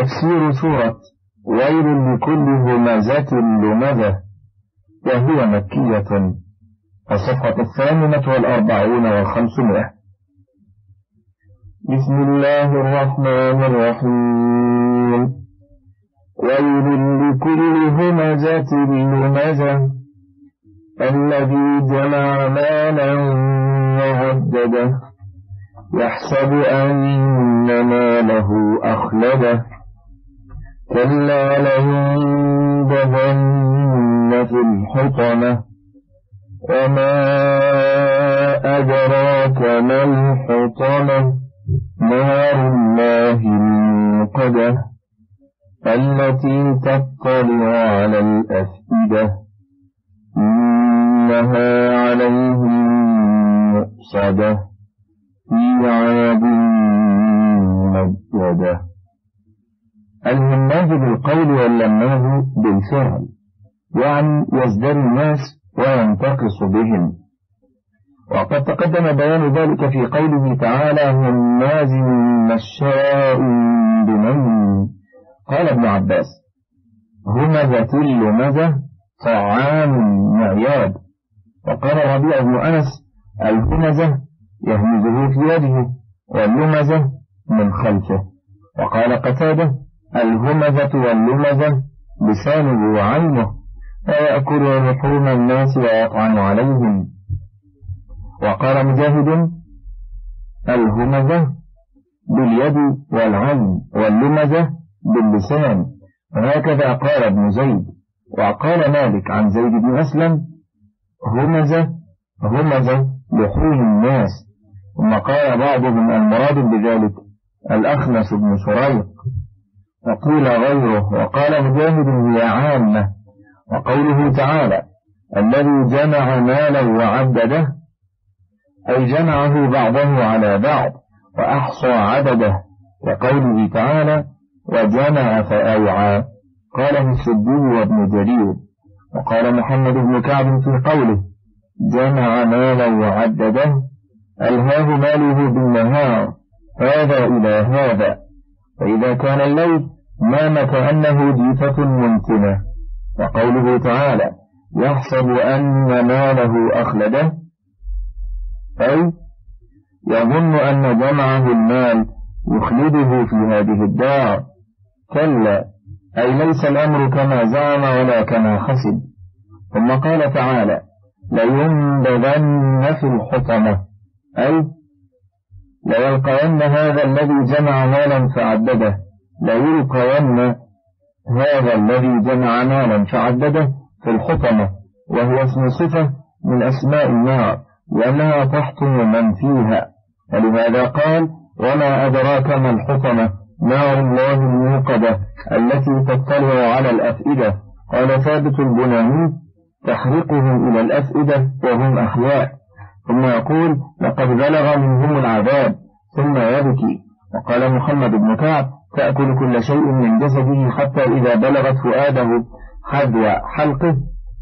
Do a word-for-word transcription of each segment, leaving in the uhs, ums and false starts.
تفسير سورة ويل لكل همزة لمزة، وهي مكية، الصفحة الثامنة والأربعون والخمسمائة. بسم الله الرحمن الرحيم. ويل لكل همزة لمزة الذي جمع مالا وعدده يحسب أن ماله أخلده كلا لينبذن في الحطمة وما أدراك ما الحطمة نار الله الموقدة التي تطلع على الأفئدة إنها عليهم مؤصدة في عاد ممجدة. الهماز بالقول واللماز بالفعل، يعني يزدري الناس وينتقص بهم، وقد تقدم بيان ذلك في قوله تعالى هماز مشاء بنميم. قال ابن عباس همزة اللمزة طعام معياد. وقال ربيع بن أنس الهمزة يهمزه في يده واللمزة من خلفه. وقال قتادة الهمزة واللمزة لسانه وعينه فيأكل لحوم الناس ويطعن عليهم. وقال مجاهد الهمزة باليد والعين واللمزة باللسان، وهكذا قال ابن زيد. وقال مالك عن زيد بن أسلم همزة همزة لحوم الناس. ثم قال بعضهم المراد بذلك الأخنس بن شريق، وقيل غيره. وقال مجاهد هي عامة. وقوله تعالى الذي جمع مالا وعدده أي جمعه بعضه على بعض وأحصى عدده. وقوله تعالى وجمع فأوعى قاله السدي وابن جرير. وقال محمد بن كعب في قوله جمع مالا وعدده ألهاه ماله بالنهار هذا إلى هذا، فإذا كان الليل نام كأنه جيفة منتنة. وقوله تعالى يحسب أن ماله أخلده أي يظن أن جمعه المال يخلده في هذه الدار. كلا أي ليس الأمر كما زعم ولا كما حسب. ثم قال تعالى لينبذن في الحطمة أي ليلقين هذا الذي جمع مالا فعدده ليلقين هذا الذي جمع مالا فعدده في الحطمة، وهي اسم صفة من أسماء النار لأنها تحطم من فيها. ولهذا قال وما أدراك ما الحطمة نار الله الموقدة التي تطلع على الأفئدة. قال ثابت البناني تحرقهم إلى الأفئدة وهم أحياء، ثم يقول لقد بلغ منهم العذاب ثم يبكي. وقال محمد بن كعب تأكل كل شيء من جسده حتى إذا بلغت فؤاده حذو حلقه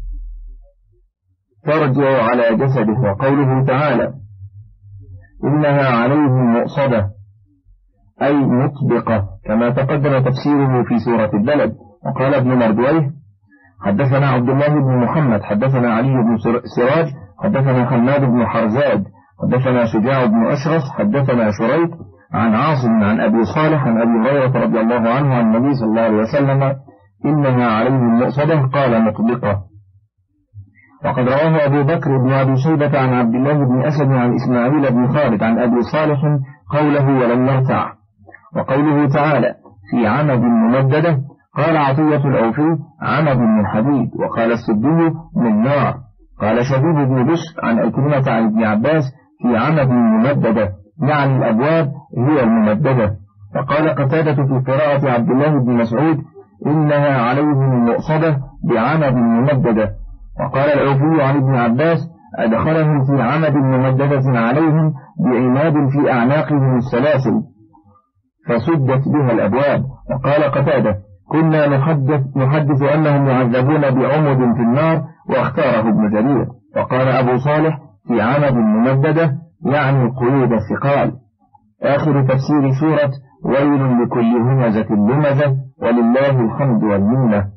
ترجع على جسده. وقوله تعالى إنها عليهم مؤصدة أي مطبقة كما تقدم تفسيره في سورة البلد. وقال ابن مردويه حدثنا عبد الله بن محمد حدثنا علي بن سراج حدثنا حماد بن حرزاد حدثنا شجاع بن أشرف حدثنا شريك عن عاصم عن أبي صالح عن أبي هريرة رضي الله عنه عن النبي صلى الله عليه وسلم إنها عليهم مؤصدة قال مطبقة. وقد رواه أبو بكر بن أبي شيبة عن عبد الله بن أسد عن إسماعيل بن خالد عن أبي صالح قوله ولم يرتع. وقوله تعالى في عمد ممددة قال عطية الأوفي عمد من حديد، وقال السدي من نار. قال شبيب بن بشر عن أكرمة عن ابن عباس في عمد ممددة يعني الأبواب هي الممددة. وقال قتادة في قراءة عبد الله بن مسعود إنها عليهم مؤصدة بعمد ممددة. وقال الأوفي عن ابن عباس أدخلهم في عمد ممددة عليهم بعماد في أعناقهم السلاسل فسدت بها الأبواب. وقال قتادة كنا نحدث, نحدث أنهم يعذبون بعمد في النار، واختاره ابن جرير. وقال أبو صالح في عمد ممددة يعني القيود الثقال. آخر تفسير سورة ويل لكل همزة لمزة ولله الحمد والمنة.